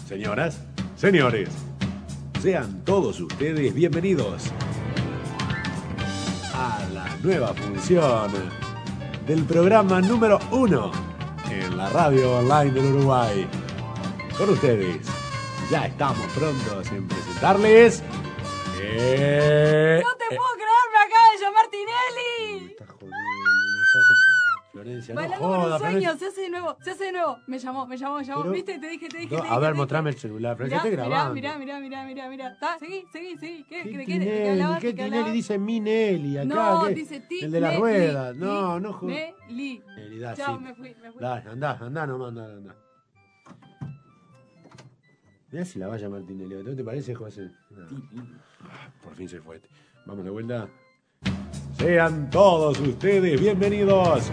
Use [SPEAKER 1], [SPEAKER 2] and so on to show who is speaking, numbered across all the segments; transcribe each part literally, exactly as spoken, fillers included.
[SPEAKER 1] Señoras, señores, sean todos ustedes bienvenidos a la nueva función del programa número uno en la radio online del Uruguay. Con ustedes, ya estamos prontos en presentarles... Eh,
[SPEAKER 2] ¡No te
[SPEAKER 1] eh,
[SPEAKER 2] puedo creer! ¡Me acaba de llamar Tinelli!
[SPEAKER 1] me está jodiendo, me está jodiendo. Florencia, no
[SPEAKER 2] Bailando con
[SPEAKER 1] joda,
[SPEAKER 2] un sueño,
[SPEAKER 1] Florencia.
[SPEAKER 2] se hace de nuevo, se hace de nuevo. Me llamó, me llamó, me llamó.
[SPEAKER 1] Pero-
[SPEAKER 2] ¿Viste? Te dije, te dije,
[SPEAKER 1] No,
[SPEAKER 2] te
[SPEAKER 1] a
[SPEAKER 2] dije.
[SPEAKER 1] ver,
[SPEAKER 2] te
[SPEAKER 1] mostrame el
[SPEAKER 2] dije.
[SPEAKER 1] celular, Florencia,
[SPEAKER 2] Mirá,
[SPEAKER 1] estoy grabando.
[SPEAKER 2] Mirá, mirá, mirá, mirá, mirá. ¿Está? Seguí, seguí, seguí. ¿Qué,
[SPEAKER 1] ¿Qué
[SPEAKER 2] ¿De qué, de qué
[SPEAKER 1] Tinelli?
[SPEAKER 2] hablabas?
[SPEAKER 1] ¿Qué
[SPEAKER 2] ¿De qué
[SPEAKER 1] Tinelli?
[SPEAKER 2] hablabas?
[SPEAKER 1] Dice Minelli acá.
[SPEAKER 2] No,
[SPEAKER 1] ¿qué?
[SPEAKER 2] dice Tinelli.
[SPEAKER 1] El de la rueda. No, no jodas.
[SPEAKER 2] Tinelli.
[SPEAKER 1] Tinelli, da,
[SPEAKER 2] Chao,
[SPEAKER 1] sí.
[SPEAKER 2] me fui, me fui.
[SPEAKER 1] Dale, andá, andá nomás, andá, andá. Mirá si la va a llamar Tinelli. ¿No te parece, José? No. Ah, por fin se fue. Vamos de vuelta. Sean todos ustedes bienvenidos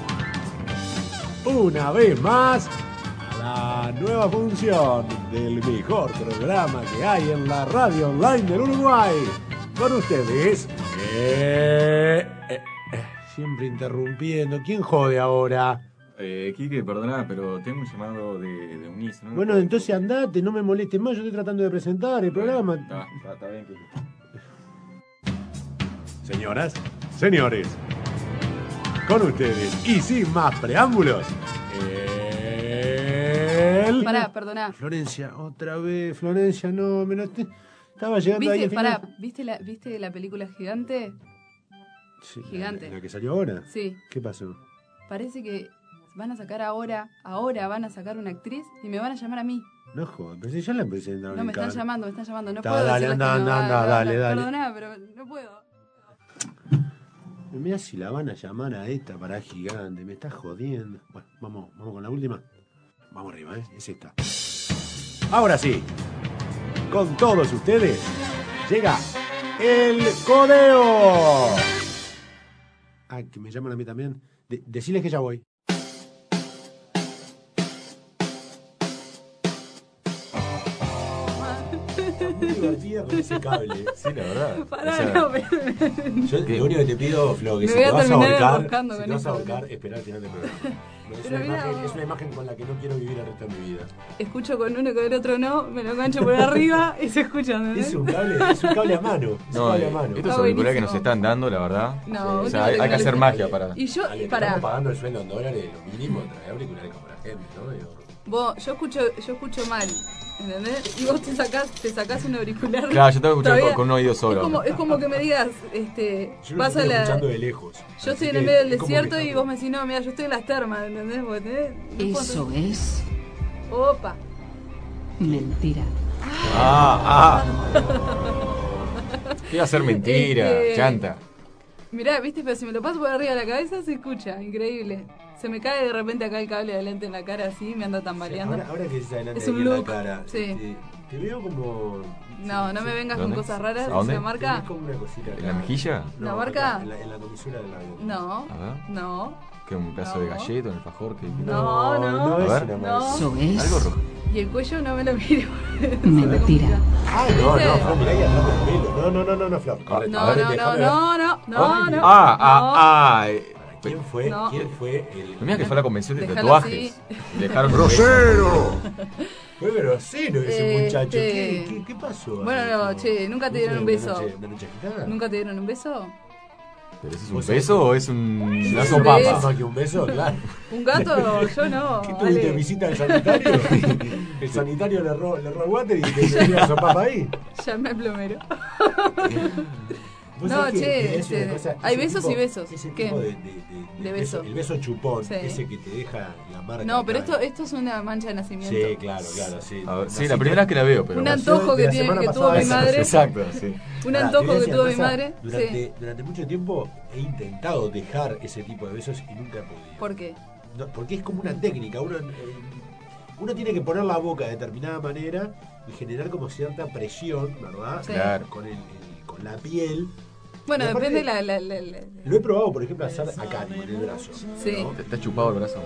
[SPEAKER 1] una vez más a la nueva función del mejor programa que hay en la radio online del Uruguay. Con ustedes, eh, eh, eh, siempre interrumpiendo. ¿Quién jode ahora?
[SPEAKER 3] Eh, Quique, perdona, pero tengo un llamado de, de Unis, ¿no?
[SPEAKER 1] Bueno, entonces andate, no me molestes más. Yo estoy tratando de presentar el programa.
[SPEAKER 3] Está, está, está bien, Quique.
[SPEAKER 1] Señoras, señores, con ustedes y sin más preámbulos, el...
[SPEAKER 2] Pará, perdoná.
[SPEAKER 1] Florencia, otra vez, Florencia, no, me lo te- estaba llegando ahí
[SPEAKER 2] ¿Viste,
[SPEAKER 1] al final.
[SPEAKER 2] pará, ¿viste la, ¿viste la película Gigante?
[SPEAKER 1] Sí, la-
[SPEAKER 2] Gigante.
[SPEAKER 1] La, que salió ahora.
[SPEAKER 2] Sí.
[SPEAKER 1] ¿Qué pasó?
[SPEAKER 2] Parece que van a sacar ahora, ahora van a sacar una actriz y me van a llamar a mí.
[SPEAKER 1] No jodas, pero si ya la presentaron.
[SPEAKER 2] No,
[SPEAKER 1] en
[SPEAKER 2] me están
[SPEAKER 1] Cannes.
[SPEAKER 2] llamando, me están llamando. No
[SPEAKER 1] Ta,
[SPEAKER 2] puedo
[SPEAKER 1] dale,
[SPEAKER 2] decirles
[SPEAKER 1] anda,
[SPEAKER 2] que no.
[SPEAKER 1] anda, anda, dale, dale.
[SPEAKER 2] Perdoná, pero no puedo.
[SPEAKER 1] Mirá si la van a llamar a esta para Gigante, me está jodiendo. Bueno, vamos, vamos con la última. Vamos arriba, ¿eh? Es esta. Ahora sí, con todos ustedes, llega el codeo. Ah, que me llaman a mí también. De- deciles que ya voy. Muy divertida con ese cable.
[SPEAKER 3] Sí, la verdad.
[SPEAKER 2] Pará,
[SPEAKER 3] O sea,
[SPEAKER 2] no, pero...
[SPEAKER 1] Yo lo único que te pido, Flo, que
[SPEAKER 2] Me
[SPEAKER 1] si
[SPEAKER 2] voy
[SPEAKER 1] te
[SPEAKER 2] a
[SPEAKER 1] vas a
[SPEAKER 2] terminar
[SPEAKER 1] ahorcar,
[SPEAKER 2] enroscando
[SPEAKER 1] si
[SPEAKER 2] con
[SPEAKER 1] te vas a
[SPEAKER 2] esto,
[SPEAKER 1] ahorcar,
[SPEAKER 2] boludo.
[SPEAKER 1] espera al final del programa. No, es,
[SPEAKER 2] Pero
[SPEAKER 1] una
[SPEAKER 2] mira,
[SPEAKER 1] imagen,
[SPEAKER 2] vos-
[SPEAKER 1] es una imagen con la que no quiero vivir el resto de mi vida.
[SPEAKER 2] Escucho con uno y con el otro no, me lo engancho por arriba y se escucha, ¿entendés?
[SPEAKER 1] Es un cable, es un cable a mano. Es un
[SPEAKER 3] no,
[SPEAKER 1] cable
[SPEAKER 3] eh,
[SPEAKER 1] a mano.
[SPEAKER 3] estos
[SPEAKER 2] Está
[SPEAKER 3] auriculares que
[SPEAKER 2] buenísimo.
[SPEAKER 3] nos están dando, la verdad.
[SPEAKER 2] No,
[SPEAKER 3] o
[SPEAKER 2] última
[SPEAKER 3] sea, hay, hay que hacer
[SPEAKER 2] tecnología.
[SPEAKER 3] magia para.
[SPEAKER 2] Y yo,
[SPEAKER 1] Ale, te
[SPEAKER 2] pará,
[SPEAKER 1] estamos pagando el sueldo en dólares, lo mínimo, trae auriculares como la gente, ¿no? Digo,
[SPEAKER 2] vos, yo escucho, yo escucho mal, ¿entendés? Y vos te sacás, te sacás un auricular.
[SPEAKER 3] Claro, yo tengo que escuchar
[SPEAKER 2] Todavía-
[SPEAKER 3] con, con un oído
[SPEAKER 2] Es
[SPEAKER 3] solo.
[SPEAKER 2] como, es como que me digas, este,
[SPEAKER 1] yo lo
[SPEAKER 2] vas a
[SPEAKER 1] estoy
[SPEAKER 2] la...
[SPEAKER 1] escuchando de lejos.
[SPEAKER 2] Yo
[SPEAKER 1] Así
[SPEAKER 2] estoy en
[SPEAKER 1] que
[SPEAKER 2] el medio del
[SPEAKER 1] es como
[SPEAKER 2] desierto
[SPEAKER 1] que
[SPEAKER 2] y
[SPEAKER 1] está-
[SPEAKER 2] vos me decís, no, mira, yo estoy en las termas, ¿entendés? Vos tenés- no puedo
[SPEAKER 4] Eso
[SPEAKER 2] hacer-
[SPEAKER 4] es
[SPEAKER 2] Opa.
[SPEAKER 4] mentira.
[SPEAKER 3] Ah, ah. ¿Qué iba a ser mentira?
[SPEAKER 2] Este-
[SPEAKER 3] Chanta.
[SPEAKER 2] Mirá, viste, pero si me lo paso por arriba de la cabeza se escucha, increíble. Se me cae de repente acá el cable de lente en la cara así, me anda tambaleando.
[SPEAKER 1] Ahora, ahora que es adelante
[SPEAKER 2] Es
[SPEAKER 1] aquí
[SPEAKER 2] un
[SPEAKER 1] en la
[SPEAKER 2] look,
[SPEAKER 1] cara,
[SPEAKER 2] sí.
[SPEAKER 1] este, te veo como...
[SPEAKER 2] No, no me vengas con
[SPEAKER 3] ¿Dónde?
[SPEAKER 2] cosas raras.
[SPEAKER 3] ¿A dónde?
[SPEAKER 2] ¿La marca?
[SPEAKER 1] Tenés como una cosita acá.
[SPEAKER 3] ¿En la mejilla?
[SPEAKER 1] No,
[SPEAKER 2] ¿La marca?
[SPEAKER 1] acá, en, la, en la comisura del labio.
[SPEAKER 2] No,
[SPEAKER 3] A ver.
[SPEAKER 2] no,
[SPEAKER 3] ¿Qué? ¿Un pedazo de
[SPEAKER 2] No.
[SPEAKER 3] galleta, un alfajor? ¿Qué?
[SPEAKER 2] No, no.
[SPEAKER 1] no es
[SPEAKER 3] A ver.
[SPEAKER 1] una
[SPEAKER 2] No.
[SPEAKER 1] maravilla.
[SPEAKER 4] Eso es
[SPEAKER 3] Algo rojo.
[SPEAKER 2] y el cuello no me lo miro.
[SPEAKER 4] mentira.
[SPEAKER 1] Ah, no,
[SPEAKER 2] ¿Viste?
[SPEAKER 1] no, Flor, mirá ahí atrás del pelo. No, no, no, no, no, Flor. Correcto.
[SPEAKER 2] No,
[SPEAKER 1] A ver,
[SPEAKER 2] no, no,
[SPEAKER 1] déjame ver.
[SPEAKER 2] no, no, no, no.
[SPEAKER 3] Ah, ah, ah. eh,
[SPEAKER 1] ¿Quién fue?
[SPEAKER 2] No.
[SPEAKER 1] ¿Quién fue el...?
[SPEAKER 3] Mira que fue a la convención de
[SPEAKER 2] Déjalo
[SPEAKER 3] tatuajes. Dejaron
[SPEAKER 1] ¡Grosero! Fue grosero ese
[SPEAKER 2] Este-
[SPEAKER 1] muchacho. ¿Qué, qué, qué pasó?
[SPEAKER 2] Bueno, no,
[SPEAKER 1] Amigo?
[SPEAKER 2] che, ¿nunca te
[SPEAKER 1] ¿No
[SPEAKER 2] dieron
[SPEAKER 1] sé,
[SPEAKER 2] un
[SPEAKER 1] una
[SPEAKER 2] beso?
[SPEAKER 1] noche- una noche agitada?
[SPEAKER 2] ¿Nunca te dieron un beso?
[SPEAKER 3] ¿Pero ese es un
[SPEAKER 1] ¿Vos
[SPEAKER 3] beso
[SPEAKER 1] sabés?
[SPEAKER 3] o es un
[SPEAKER 1] ¿Es
[SPEAKER 3] lazo
[SPEAKER 1] un
[SPEAKER 3] papa?
[SPEAKER 1] beso más que un beso? Claro.
[SPEAKER 2] ¿Un gato? Yo no.
[SPEAKER 1] ¿Qué tuviste?
[SPEAKER 2] Ale.
[SPEAKER 1] ¿Visita del sanitario? El sanitario le erró, le erró el water y te dio la sopapa ahí.
[SPEAKER 2] Llamé al plomero.
[SPEAKER 1] ¿Vos
[SPEAKER 2] No,
[SPEAKER 1] sabés que-
[SPEAKER 2] che,
[SPEAKER 1] que es una
[SPEAKER 2] este,
[SPEAKER 1] cosa-
[SPEAKER 2] hay
[SPEAKER 1] ese
[SPEAKER 2] besos
[SPEAKER 1] tipo-
[SPEAKER 2] y besos.
[SPEAKER 1] Ese
[SPEAKER 2] ¿Qué?
[SPEAKER 1] tipo de, de, de-
[SPEAKER 2] De
[SPEAKER 1] beso.
[SPEAKER 2] beso.
[SPEAKER 1] El beso chupón,
[SPEAKER 2] Sí.
[SPEAKER 1] ese que te deja la marca.
[SPEAKER 2] No, pero
[SPEAKER 1] acá.
[SPEAKER 2] esto, esto es una mancha de nacimiento.
[SPEAKER 1] Sí, claro, claro, sí.
[SPEAKER 3] A ver, sí,
[SPEAKER 1] Así
[SPEAKER 3] la primera vez que la veo, pero.
[SPEAKER 2] Un
[SPEAKER 1] Nació
[SPEAKER 2] antojo
[SPEAKER 1] de
[SPEAKER 2] que,
[SPEAKER 1] la
[SPEAKER 2] tiene,
[SPEAKER 1] semana
[SPEAKER 2] que
[SPEAKER 1] pasada
[SPEAKER 2] tuvo mi
[SPEAKER 1] esa.
[SPEAKER 2] madre.
[SPEAKER 3] Exacto, sí.
[SPEAKER 2] Un
[SPEAKER 1] Pará, te voy a
[SPEAKER 2] antojo que
[SPEAKER 1] decir
[SPEAKER 2] tuvo
[SPEAKER 1] una
[SPEAKER 2] mi
[SPEAKER 1] cosa,
[SPEAKER 2] madre.
[SPEAKER 1] Durante,
[SPEAKER 2] Sí.
[SPEAKER 1] durante mucho tiempo he intentado dejar ese tipo de besos y nunca he podido.
[SPEAKER 2] ¿Por qué?
[SPEAKER 1] No, porque es como una técnica. Uno, eh, uno tiene que poner la boca de determinada manera y generar como cierta presión, ¿verdad?
[SPEAKER 2] Sí.
[SPEAKER 3] Claro.
[SPEAKER 1] Con, el, el- con la piel.
[SPEAKER 2] Bueno,
[SPEAKER 1] Y aparte,
[SPEAKER 2] depende la, la, la, la-
[SPEAKER 1] Lo he probado, por ejemplo, hacer acá, en el brazo.
[SPEAKER 2] Sí.
[SPEAKER 1] ¿no?
[SPEAKER 3] Te está chupado el brazo.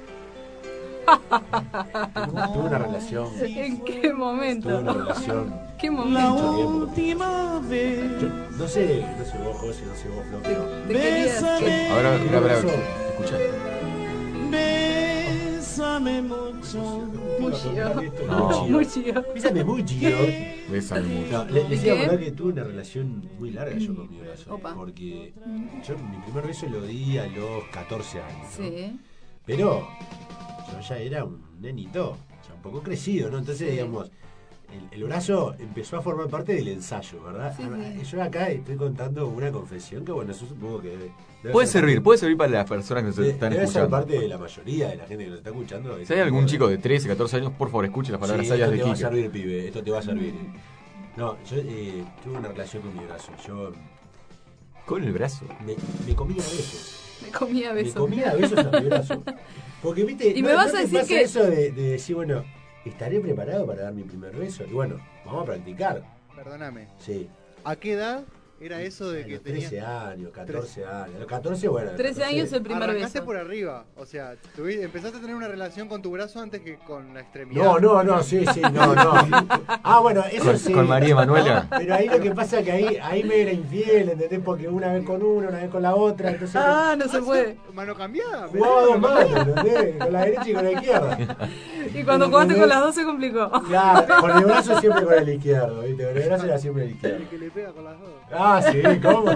[SPEAKER 1] Tuve, tuve una relación.
[SPEAKER 2] ¿En qué
[SPEAKER 1] Tuve
[SPEAKER 2] momento?
[SPEAKER 1] una relación.
[SPEAKER 2] ¿Qué
[SPEAKER 1] Mucho
[SPEAKER 2] momento?
[SPEAKER 1] tiempo. Yo, no sé, no sé vos, José, no sé vos, Flo, pero.
[SPEAKER 2] ¿Te querías? ¿Qué?
[SPEAKER 3] Ahora, mira, mira,
[SPEAKER 1] Eso.
[SPEAKER 3] escucha.
[SPEAKER 5] Bésame mucho.
[SPEAKER 2] Mucho.
[SPEAKER 3] No.
[SPEAKER 2] Mucho.
[SPEAKER 1] Bésame mucho.
[SPEAKER 3] Bésame mucho.
[SPEAKER 1] No, le- les
[SPEAKER 2] ¿Y
[SPEAKER 1] iba a
[SPEAKER 2] qué?
[SPEAKER 1] contar que tuve una relación muy larga yo con mi brazo.
[SPEAKER 2] Opa.
[SPEAKER 1] Porque yo mi primer beso lo di a los catorce años. ¿no?
[SPEAKER 2] Sí.
[SPEAKER 1] Pero yo ya era un nenito, ya un poco crecido, ¿no? Entonces,
[SPEAKER 2] Sí.
[SPEAKER 1] digamos, el, el brazo empezó a formar parte del ensayo, ¿verdad?
[SPEAKER 2] Sí,
[SPEAKER 1] Ah,
[SPEAKER 2] sí.
[SPEAKER 1] Yo acá estoy contando una confesión que, bueno, eso supongo que debe, debe
[SPEAKER 3] Puede
[SPEAKER 1] ser
[SPEAKER 3] servir,
[SPEAKER 1] parte-
[SPEAKER 3] puede servir para las personas que nos
[SPEAKER 1] de-
[SPEAKER 3] están
[SPEAKER 1] debe ser
[SPEAKER 3] escuchando.
[SPEAKER 1] parte de la mayoría de la gente que nos está escuchando.
[SPEAKER 3] Si hay algún chico de trece, catorce años, por favor escuche las palabras
[SPEAKER 1] sí,
[SPEAKER 3] sabias
[SPEAKER 1] esto
[SPEAKER 3] de
[SPEAKER 1] te va a
[SPEAKER 3] Quique.
[SPEAKER 1] servir, pibe, esto te va a servir. No, yo eh, tuve una relación con mi brazo. Yo
[SPEAKER 3] Con el brazo.
[SPEAKER 1] me, me comía besos.
[SPEAKER 2] Me comía
[SPEAKER 1] Me
[SPEAKER 2] besos.
[SPEAKER 1] comía besos a mi brazo. Porque, viste,
[SPEAKER 2] Y
[SPEAKER 1] ¿no-
[SPEAKER 2] me vas
[SPEAKER 1] no
[SPEAKER 2] a
[SPEAKER 1] te
[SPEAKER 2] decir
[SPEAKER 1] pasa
[SPEAKER 2] que-
[SPEAKER 1] eso de, de decir, bueno, ¿estaré preparado para dar mi primer beso? Y bueno, vamos a practicar.
[SPEAKER 6] Perdóname.
[SPEAKER 1] Sí.
[SPEAKER 6] ¿A qué edad era eso de
[SPEAKER 1] A
[SPEAKER 6] que
[SPEAKER 1] los
[SPEAKER 6] tenías...
[SPEAKER 1] trece años, catorce años. A los catorce, bueno. a los
[SPEAKER 2] trece años el primer
[SPEAKER 6] Arrancaste
[SPEAKER 2] beso.
[SPEAKER 6] por arriba, o sea, tuvi- empezaste a tener una relación con tu brazo antes que con la extremidad.
[SPEAKER 1] No, no, no, sí, sí, no, no. Ah, bueno, eso
[SPEAKER 3] Con,
[SPEAKER 1] sí.
[SPEAKER 3] con María Emanuela.
[SPEAKER 1] Pero ahí lo que pasa es que ahí, ahí me era infiel, ¿entendés? Porque una vez con una, una vez con la otra, entonces
[SPEAKER 2] Ah, no se puede.
[SPEAKER 6] Mano cambiada.
[SPEAKER 1] jugaba dos manos, ¿entendés? Con la derecha y con la izquierda.
[SPEAKER 2] Y cuando jugaste con las dos se complicó.
[SPEAKER 1] Claro, con el brazo siempre con el izquierdo, ¿viste? Con el brazo era siempre el izquierdo.
[SPEAKER 6] El que le pega con las dos.
[SPEAKER 1] Ah, sí, ¿cómo?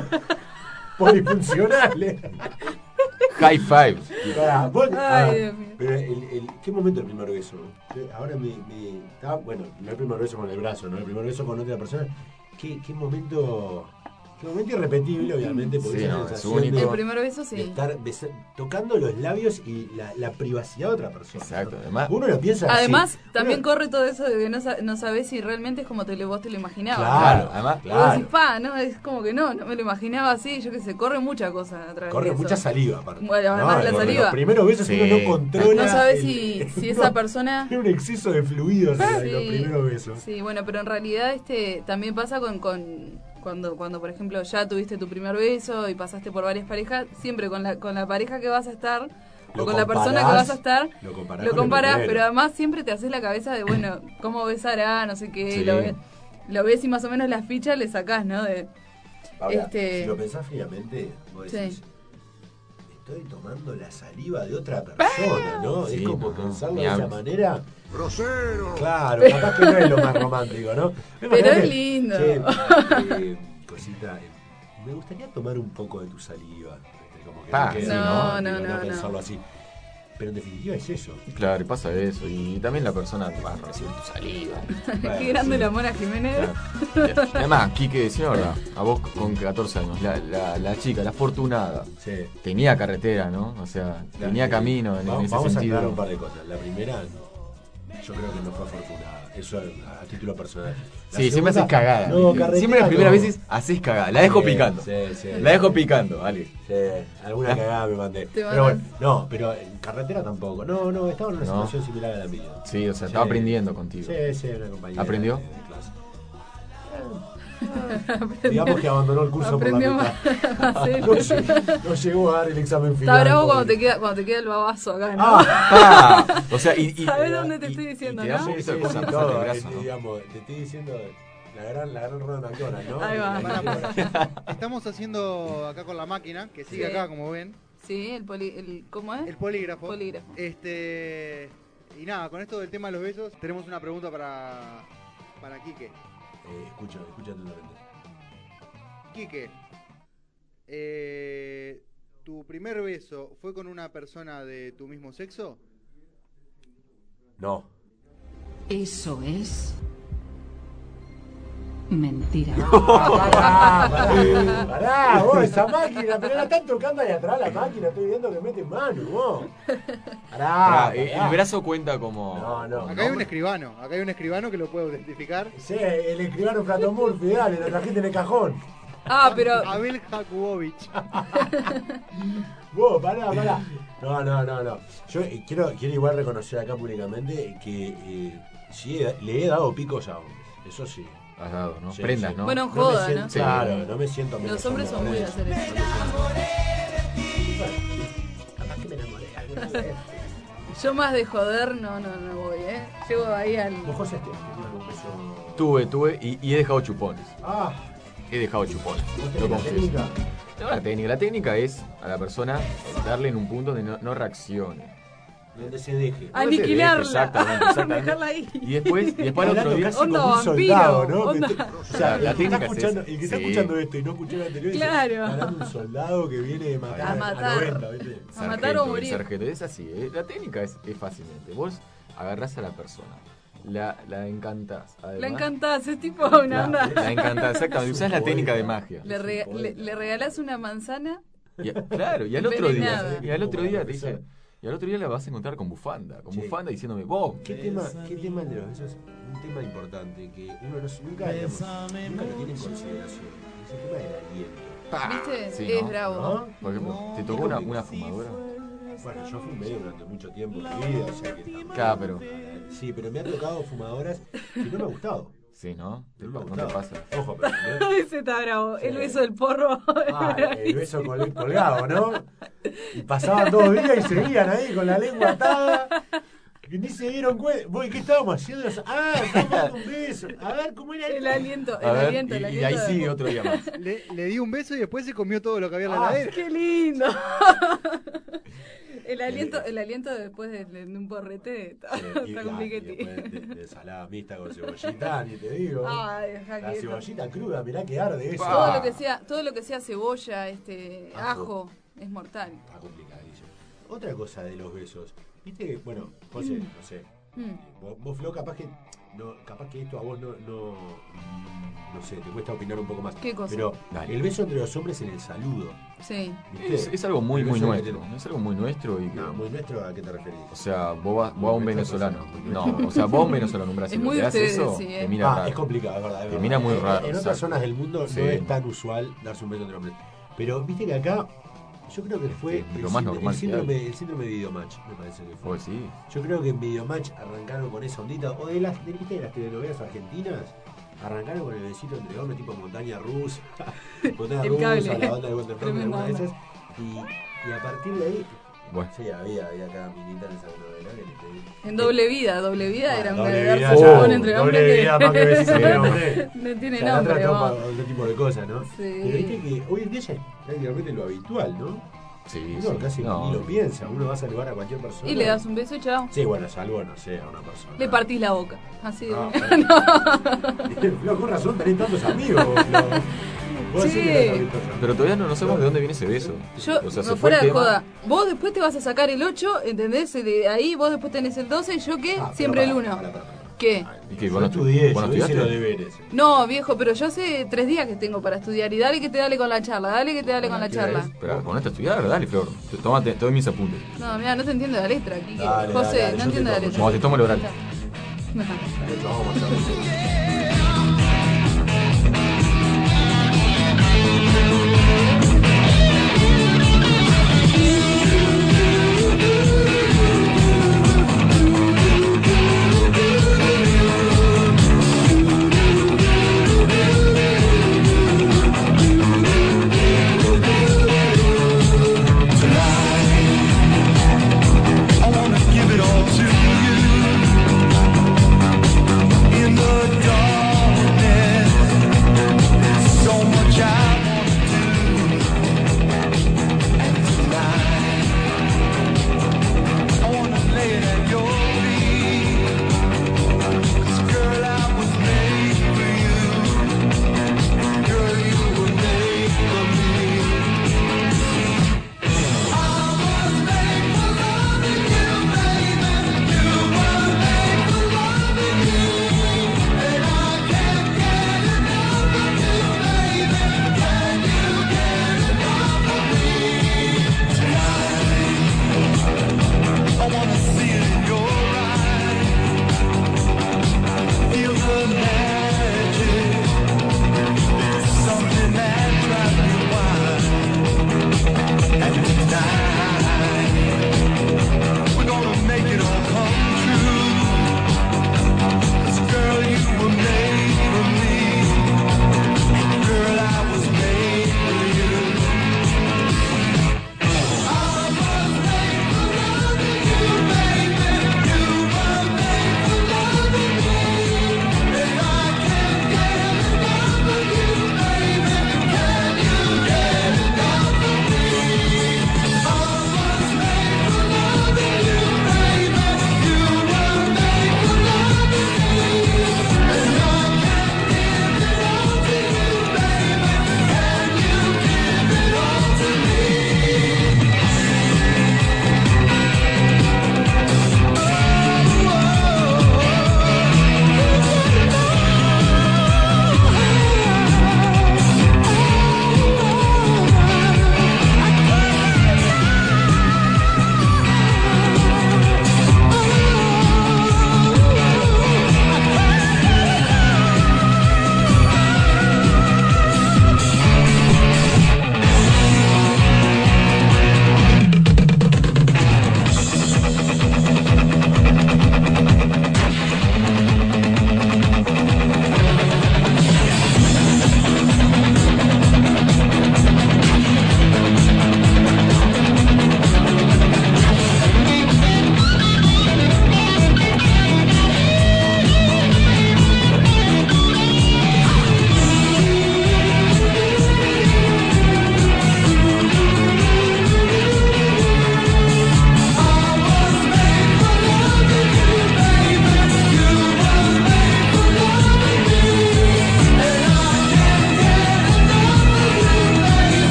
[SPEAKER 1] Polifuncionales.
[SPEAKER 3] High five.
[SPEAKER 1] Pará, vos-
[SPEAKER 2] Ay,
[SPEAKER 1] ah,
[SPEAKER 2] Dios mío.
[SPEAKER 1] pero el, el, ¿qué momento el primer beso? Yo ahora me, me estaba, bueno, no el primer beso con el brazo, no el primer beso con otra persona. ¿Qué, qué momento? Qué momento irrepetible, obviamente, porque
[SPEAKER 3] Sí,
[SPEAKER 1] esa
[SPEAKER 3] no, es
[SPEAKER 1] sensación
[SPEAKER 3] único.
[SPEAKER 1] de,
[SPEAKER 2] El primer beso
[SPEAKER 1] de
[SPEAKER 2] sí.
[SPEAKER 1] estar besa- tocando los labios y la, la privacidad de otra persona.
[SPEAKER 3] Exacto,
[SPEAKER 1] ¿no?
[SPEAKER 3] además-
[SPEAKER 1] Uno lo piensa así.
[SPEAKER 2] Además, también
[SPEAKER 1] Uno-
[SPEAKER 2] corre todo eso de que no, sa- no sabés si realmente es como te lo, vos te lo imaginabas.
[SPEAKER 1] Claro,
[SPEAKER 3] además,
[SPEAKER 2] Vos
[SPEAKER 1] claro.
[SPEAKER 2] decís, pa, no, es como que no, no me lo imaginaba así, yo qué sé, corre mucha cosa a través
[SPEAKER 1] Corre
[SPEAKER 2] de eso.
[SPEAKER 1] mucha saliva, aparte.
[SPEAKER 2] Bueno, además de la
[SPEAKER 1] los-
[SPEAKER 2] saliva.
[SPEAKER 1] Los primeros besos
[SPEAKER 3] Sí.
[SPEAKER 1] uno no controla.
[SPEAKER 2] No sabés
[SPEAKER 1] el-
[SPEAKER 2] si, si
[SPEAKER 1] no,
[SPEAKER 2] esa persona...
[SPEAKER 1] Tiene un exceso de fluidos en
[SPEAKER 2] Sí.
[SPEAKER 1] los primeros besos.
[SPEAKER 2] Sí, bueno, pero en realidad este también pasa con, con cuando, cuando, por ejemplo, ya tuviste tu primer beso y pasaste por varias parejas, siempre con la, con la pareja que vas a estar,
[SPEAKER 1] Lo
[SPEAKER 2] o con la persona que
[SPEAKER 1] comparás,
[SPEAKER 2] vas a estar,
[SPEAKER 1] lo comparás
[SPEAKER 2] lo
[SPEAKER 1] con el
[SPEAKER 2] comparás,
[SPEAKER 1] primero.
[SPEAKER 2] pero además siempre te haces la cabeza de, bueno, cómo besará, no sé qué,
[SPEAKER 3] Sí.
[SPEAKER 2] lo, ves, lo ves y más o menos las fichas le sacás, ¿no? De,
[SPEAKER 1] Ahora,
[SPEAKER 2] Este-
[SPEAKER 1] si lo pensás fríamente, vos decís,
[SPEAKER 2] Sí.
[SPEAKER 1] estoy tomando la saliva de otra persona, ¿no?
[SPEAKER 3] Sí,
[SPEAKER 1] es como
[SPEAKER 3] no,
[SPEAKER 1] pensarlo
[SPEAKER 3] ni
[SPEAKER 1] de esa
[SPEAKER 3] hables.
[SPEAKER 1] manera. ¡Grosero! Claro, capaz que no es lo más romántico, ¿no?
[SPEAKER 2] Pero
[SPEAKER 1] Imagínate,
[SPEAKER 2] es lindo.
[SPEAKER 1] che, eh, cosita, eh, me gustaría tomar un poco de tu saliva. ¿viste? Como que
[SPEAKER 3] Pa,
[SPEAKER 1] no, queda,
[SPEAKER 3] sí,
[SPEAKER 2] no,
[SPEAKER 1] Digo,
[SPEAKER 2] no, no,
[SPEAKER 1] pensarlo
[SPEAKER 2] no.
[SPEAKER 1] así. Pero en definitiva es eso.
[SPEAKER 3] Claro, y pasa eso. Y también la persona va a recibir tu saliva.
[SPEAKER 1] Bueno,
[SPEAKER 2] Qué grande
[SPEAKER 1] sí.
[SPEAKER 2] la Mona Jiménez.
[SPEAKER 3] Claro. Además, Quique, decime la verdad, a vos con catorce años, la, la, la chica, la afortunada,
[SPEAKER 1] Sí.
[SPEAKER 3] tenía carretera, ¿no? O sea, tenía
[SPEAKER 1] Sí.
[SPEAKER 3] camino en, en
[SPEAKER 1] vamos,
[SPEAKER 3] ese
[SPEAKER 1] vamos a
[SPEAKER 3] sentido.
[SPEAKER 1] aclarar un par de cosas. La primera, yo creo que no fue afortunada. Eso a, a título personal. La
[SPEAKER 3] Sí, siempre haces
[SPEAKER 1] segunda-
[SPEAKER 3] cagada.
[SPEAKER 1] No,
[SPEAKER 3] ¿viste?
[SPEAKER 1] carretera
[SPEAKER 3] siempre las primeras
[SPEAKER 1] no.
[SPEAKER 3] veces haces cagada. La dejo
[SPEAKER 1] Sí,
[SPEAKER 3] picando.
[SPEAKER 1] Sí, sí.
[SPEAKER 3] La dejo picando, Ale.
[SPEAKER 1] Sí, alguna cagada me mandé.
[SPEAKER 2] Te
[SPEAKER 1] Pero bueno,
[SPEAKER 2] mandas.
[SPEAKER 1] no, pero en carretera tampoco. No, no, estaba en una
[SPEAKER 3] No.
[SPEAKER 1] situación similar a la mía.
[SPEAKER 3] Sí, o sea,
[SPEAKER 1] Sí.
[SPEAKER 3] estaba aprendiendo contigo.
[SPEAKER 1] Sí, sí, una compañera.
[SPEAKER 3] ¿Aprendió?
[SPEAKER 1] de- de clase. Digamos que abandonó el curso
[SPEAKER 2] Aprendió
[SPEAKER 1] por la mitad.
[SPEAKER 2] más. Sí.
[SPEAKER 1] No, lle- no llegó a dar el examen final.
[SPEAKER 2] Está bravo cuando
[SPEAKER 1] pobre.
[SPEAKER 2] te queda, cuando te queda el babazo acá, ¿no?
[SPEAKER 3] Ah, o sea, y, y-
[SPEAKER 2] ¿Sabés
[SPEAKER 3] y-
[SPEAKER 2] dónde te
[SPEAKER 3] y-
[SPEAKER 2] estoy
[SPEAKER 3] y
[SPEAKER 2] diciendo,
[SPEAKER 3] te da
[SPEAKER 2] no?
[SPEAKER 3] un
[SPEAKER 1] Sí,
[SPEAKER 3] poquito
[SPEAKER 1] sí,
[SPEAKER 3] de cosa
[SPEAKER 1] sí,
[SPEAKER 3] pasar
[SPEAKER 1] todo,
[SPEAKER 3] el brazo,
[SPEAKER 1] eh,
[SPEAKER 3] ¿no?
[SPEAKER 1] digamos, te estoy diciendo la gran, la gran Ronald McDonald, ¿no?
[SPEAKER 2] Ahí va.
[SPEAKER 1] La-
[SPEAKER 6] Pará, estamos haciendo acá con la máquina, que sigue
[SPEAKER 2] Sí.
[SPEAKER 6] acá, como ven,
[SPEAKER 2] Sí, el, poli, el ¿cómo es?
[SPEAKER 6] el polígrafo.
[SPEAKER 2] Polígrafo.
[SPEAKER 6] Este. Y nada, con esto del tema de los besos, tenemos una pregunta para. para Quique.
[SPEAKER 1] Eh, escucha, escucha atentamente.
[SPEAKER 6] Quique, eh, ¿tu primer beso fue con una persona de tu mismo sexo?
[SPEAKER 1] No.
[SPEAKER 4] Eso es mentira.
[SPEAKER 1] Pará, pará, pará, vos, esa máquina, pero la están tocando ahí atrás la máquina, estoy viendo que mete mano, vos. Pará,
[SPEAKER 3] Ah, eh,
[SPEAKER 1] pará.
[SPEAKER 3] el brazo cuenta como.
[SPEAKER 1] No, no.
[SPEAKER 6] Acá hay un escribano, acá hay un escribano que lo puedo identificar.
[SPEAKER 1] Sí, el escribano Plato Murphy, dale, lo trajiste en el cajón.
[SPEAKER 2] Ah, pero
[SPEAKER 6] Abel Jakubovich.
[SPEAKER 1] Vos, pará, pará. No, no, no, no. Yo eh, quiero, quiero igual reconocer acá públicamente que eh, sí he- le he dado picos a hombres. Eso sí.
[SPEAKER 3] Has dado, ¿no?
[SPEAKER 1] Sí,
[SPEAKER 3] Prendas,
[SPEAKER 1] sí.
[SPEAKER 3] ¿no?
[SPEAKER 2] Bueno,
[SPEAKER 1] me
[SPEAKER 2] joda,
[SPEAKER 1] siento-
[SPEAKER 2] ¿no?
[SPEAKER 3] Sí.
[SPEAKER 1] Claro, no me siento menos
[SPEAKER 2] los hombres son
[SPEAKER 1] hombre
[SPEAKER 2] muy de
[SPEAKER 1] por
[SPEAKER 2] hacer eso.
[SPEAKER 1] Capaz que me enamoré alguna vez.
[SPEAKER 2] Yo más de joder no, no, no voy, ¿eh? Llego ahí al...
[SPEAKER 1] Vos, José, te tienes algún beso.
[SPEAKER 3] Tuve, tuve y, y he dejado chupones.
[SPEAKER 1] Ah,
[SPEAKER 3] He dejado chupones.
[SPEAKER 1] ¿no
[SPEAKER 3] Lo
[SPEAKER 1] tenés la
[SPEAKER 3] confieso.
[SPEAKER 1] técnica?
[SPEAKER 3] No, la técnica. La técnica es a la persona darle en un punto donde no, no reaccione.
[SPEAKER 1] donde se deje.
[SPEAKER 2] Aniquilarla.
[SPEAKER 3] Exactamente, exactamente.
[SPEAKER 2] Dejarla ahí.
[SPEAKER 3] Y después, y después al otro
[SPEAKER 1] Hablando
[SPEAKER 3] día.
[SPEAKER 1] casi
[SPEAKER 2] Onda
[SPEAKER 1] como un
[SPEAKER 2] vampiro,
[SPEAKER 1] soldado, ¿no?
[SPEAKER 2] onda-
[SPEAKER 1] Que te- o sea,
[SPEAKER 3] La
[SPEAKER 1] el que, está
[SPEAKER 3] técnica es
[SPEAKER 1] escuchando,
[SPEAKER 3] esa.
[SPEAKER 1] el que está
[SPEAKER 3] Sí.
[SPEAKER 1] escuchando esto y no escuchó el anterior, dice,
[SPEAKER 2] Claro.
[SPEAKER 1] está hablando un soldado que viene de matar
[SPEAKER 2] A
[SPEAKER 1] a
[SPEAKER 2] matar.
[SPEAKER 1] noventa, ¿viste?
[SPEAKER 2] A
[SPEAKER 3] Sargento,
[SPEAKER 2] matar o
[SPEAKER 3] el
[SPEAKER 2] morir.
[SPEAKER 3] sargento. Es así, ¿eh? La técnica es, es fácilmente. Vos agarrás a la persona, la, la encantás. Además,
[SPEAKER 2] La encantás, es tipo una
[SPEAKER 1] Claro,
[SPEAKER 2] onda.
[SPEAKER 3] La encantás, exactamente. Usás la técnica de magia.
[SPEAKER 2] Le, rega- le, le regalás una manzana.
[SPEAKER 3] Y a- claro, y al otro día,
[SPEAKER 2] Envenenada.
[SPEAKER 3] y al otro día te
[SPEAKER 1] Profesor.
[SPEAKER 3] dice, y al otro día la vas a encontrar con bufanda, con
[SPEAKER 1] Sí.
[SPEAKER 3] bufanda diciéndome, vos,
[SPEAKER 1] ¿Qué tema, qué tema el de los besos? Un tema importante que uno no, nunca, digamos, nunca lo tiene en consideración. Es el tema del aliento.
[SPEAKER 3] ¡pah!
[SPEAKER 2] ¿Viste?
[SPEAKER 3] Sí,
[SPEAKER 2] Es
[SPEAKER 3] ¿no?
[SPEAKER 2] bravo.
[SPEAKER 1] ¿No?
[SPEAKER 3] Por ejemplo, ¿te tocó una, una fumadora?
[SPEAKER 1] Bueno, yo fumé durante mucho tiempo en mi vida, o sea que también-
[SPEAKER 3] Claro, pero-
[SPEAKER 1] Sí, pero me han tocado fumadoras que no me ha gustado.
[SPEAKER 3] Sí, ¿no? ¿Te-
[SPEAKER 1] No me ha
[SPEAKER 3] ¿No te
[SPEAKER 1] gustado.
[SPEAKER 3] pasa?
[SPEAKER 1] Ojo, pero... ¿no?
[SPEAKER 2] Ese está bravo.
[SPEAKER 1] Sí.
[SPEAKER 2] El beso del porro.
[SPEAKER 1] Ah, el beso col- colgado, ¿no? Y pasaban dos días y seguían ahí con la lengua atada. Que ni se dieron cuenta. Voy, ¿qué estábamos haciendo? Ah, estábamos dando un beso. A ver, ¿cómo era
[SPEAKER 2] El aliento, el
[SPEAKER 3] A ver,
[SPEAKER 2] aliento, el
[SPEAKER 3] y, y
[SPEAKER 2] aliento.
[SPEAKER 3] ahí
[SPEAKER 2] de-
[SPEAKER 3] sí, otro día más.
[SPEAKER 6] Le, le di un beso y después se comió todo lo que había en la
[SPEAKER 1] Ah,
[SPEAKER 6] heladera.
[SPEAKER 2] ¡Qué lindo! El aliento, el aliento después de, de un porrete está,
[SPEAKER 1] Sí, y-
[SPEAKER 2] está
[SPEAKER 1] ah, y
[SPEAKER 2] compliquete.
[SPEAKER 1] después de, de ensalada mixta con cebollita, ni te digo.
[SPEAKER 2] Ay, dejá
[SPEAKER 1] La
[SPEAKER 2] quieto.
[SPEAKER 1] cebollita cruda, mirá que arde eso.
[SPEAKER 2] Todo
[SPEAKER 3] Ah.
[SPEAKER 2] lo que sea, todo lo que sea cebolla, este,
[SPEAKER 1] Ajo.
[SPEAKER 2] ajo, es mortal.
[SPEAKER 1] Está complicadísimo. Otra cosa de los besos. Viste que, bueno, José, no sé.
[SPEAKER 2] Mm.
[SPEAKER 1] Vos, vos, Flo, capaz que, no, capaz que esto a vos no, no, no sé, te cuesta opinar un poco más.
[SPEAKER 2] ¿Qué cosa?
[SPEAKER 1] Pero
[SPEAKER 3] Dale.
[SPEAKER 1] el beso entre los hombres en el saludo.
[SPEAKER 2] Sí.
[SPEAKER 1] ¿Viste?
[SPEAKER 3] Es, es algo muy,
[SPEAKER 1] El
[SPEAKER 3] muy
[SPEAKER 1] beso que
[SPEAKER 3] nuestro.
[SPEAKER 1] tiene-
[SPEAKER 3] Es algo muy nuestro y que.
[SPEAKER 1] No, muy nuestro, ¿a qué te referís?
[SPEAKER 3] O sea, vos vas, vos a un
[SPEAKER 1] Muy nuestro,
[SPEAKER 3] venezolano.
[SPEAKER 1] cosa, muy
[SPEAKER 3] No,
[SPEAKER 1] nuestro.
[SPEAKER 3] o sea, vos a un venezolano, un brasileño,
[SPEAKER 2] muy
[SPEAKER 3] le
[SPEAKER 2] de
[SPEAKER 3] das
[SPEAKER 2] ustedes,
[SPEAKER 3] eso,
[SPEAKER 2] sí,
[SPEAKER 3] te
[SPEAKER 2] eh.
[SPEAKER 3] mira
[SPEAKER 1] Ah,
[SPEAKER 3] raro.
[SPEAKER 1] es complicado, es verdad. es
[SPEAKER 3] Te
[SPEAKER 1] verdad.
[SPEAKER 3] mira muy
[SPEAKER 1] En-
[SPEAKER 3] raro,
[SPEAKER 1] En, otras
[SPEAKER 3] exacto.
[SPEAKER 1] zonas del mundo
[SPEAKER 3] Sí.
[SPEAKER 1] no es tan usual darse un beso entre hombres. Pero viste que acá, yo creo que fue
[SPEAKER 3] Sí,
[SPEAKER 1] el,
[SPEAKER 3] lo más
[SPEAKER 1] síndrome-
[SPEAKER 3] normal
[SPEAKER 1] el
[SPEAKER 3] que
[SPEAKER 1] síndrome, el síndrome de Videomatch, me parece que fue.
[SPEAKER 3] Vos sí.
[SPEAKER 1] Yo creo que en Videomatch arrancaron con esa ondita, o de las, de, ¿viste de las telenovelas argentinas, arrancaron con el besito entre hombres, tipo Montaña Rusa, Montaña
[SPEAKER 2] El
[SPEAKER 1] Rusa,
[SPEAKER 2] cable.
[SPEAKER 1] la banda de Wonder Frog,
[SPEAKER 2] Tremenda
[SPEAKER 1] alguna de
[SPEAKER 2] onda.
[SPEAKER 1] esas, y, y a partir de ahí,
[SPEAKER 3] Bueno.
[SPEAKER 1] sí, había, había cada minita en esa novela que ni te digo.
[SPEAKER 2] En doble vida, doble vida
[SPEAKER 1] Ah,
[SPEAKER 2] era
[SPEAKER 1] doble
[SPEAKER 2] una de
[SPEAKER 1] vida,
[SPEAKER 2] darse
[SPEAKER 1] ya,
[SPEAKER 2] chupón entre
[SPEAKER 1] doble
[SPEAKER 2] hombres
[SPEAKER 1] vida,
[SPEAKER 2] que
[SPEAKER 1] más que besito entre hombres.
[SPEAKER 2] no tiene
[SPEAKER 1] Se la
[SPEAKER 2] nombre.
[SPEAKER 1] trata
[SPEAKER 2] vos.
[SPEAKER 1] para otro tipo de cosas, ¿no?
[SPEAKER 2] Sí.
[SPEAKER 1] Pero viste que hoy en día ya es prácticamente lo habitual, ¿no?
[SPEAKER 3] Sí,
[SPEAKER 1] Uno
[SPEAKER 3] sí.
[SPEAKER 1] casi
[SPEAKER 3] No.
[SPEAKER 1] ni lo piensa, uno va a saludar a cualquier persona.
[SPEAKER 2] Y le das un beso y chao.
[SPEAKER 1] Sí, bueno, salvo, no sé, a una persona.
[SPEAKER 2] Le partís la boca. Así de
[SPEAKER 1] Ah,
[SPEAKER 2] una.
[SPEAKER 1] bueno. Flo, con razón tenés tantos amigos, Flo. Vos
[SPEAKER 2] Sí.
[SPEAKER 1] sí que tenés amigos.
[SPEAKER 3] Pero todavía no, no sabemos de dónde viene ese beso.
[SPEAKER 2] Yo,
[SPEAKER 3] O sea, se
[SPEAKER 2] no
[SPEAKER 3] fue el
[SPEAKER 2] fuera de
[SPEAKER 3] tema.
[SPEAKER 2] joda. Vos después te vas a sacar el ocho, ¿entendés? De ahí vos después tenés el doce y yo qué,
[SPEAKER 1] Ah, pero
[SPEAKER 2] siempre el
[SPEAKER 1] pará,
[SPEAKER 2] uno.
[SPEAKER 1] pará, pará, pará.
[SPEAKER 2] ¿Qué?
[SPEAKER 3] ¿Y qué?
[SPEAKER 1] Yo
[SPEAKER 3] ¿Vos no
[SPEAKER 1] estudié,
[SPEAKER 3] vos no
[SPEAKER 1] yo hice los
[SPEAKER 3] estudiaste?
[SPEAKER 1] deberes.
[SPEAKER 2] No, viejo, pero yo hace tres días que tengo para estudiar y dale que te dale con la charla, dale que te dale con la
[SPEAKER 1] ¿Qué
[SPEAKER 2] charla.
[SPEAKER 1] es?
[SPEAKER 3] Pero ponete a estudiar, dale, Flor. Te- Tómate, te doy mis apuntes.
[SPEAKER 2] No, mira, no te entiendo la letra aquí.
[SPEAKER 1] Dale,
[SPEAKER 2] José,
[SPEAKER 1] dale, dale,
[SPEAKER 2] no
[SPEAKER 1] yo
[SPEAKER 2] entiendo
[SPEAKER 1] te
[SPEAKER 2] la
[SPEAKER 1] tomo,
[SPEAKER 2] letra.
[SPEAKER 3] Como te tomo el oral.
[SPEAKER 1] De hecho, vamos a hacer-
[SPEAKER 5] I wanna give it all to you in the dark.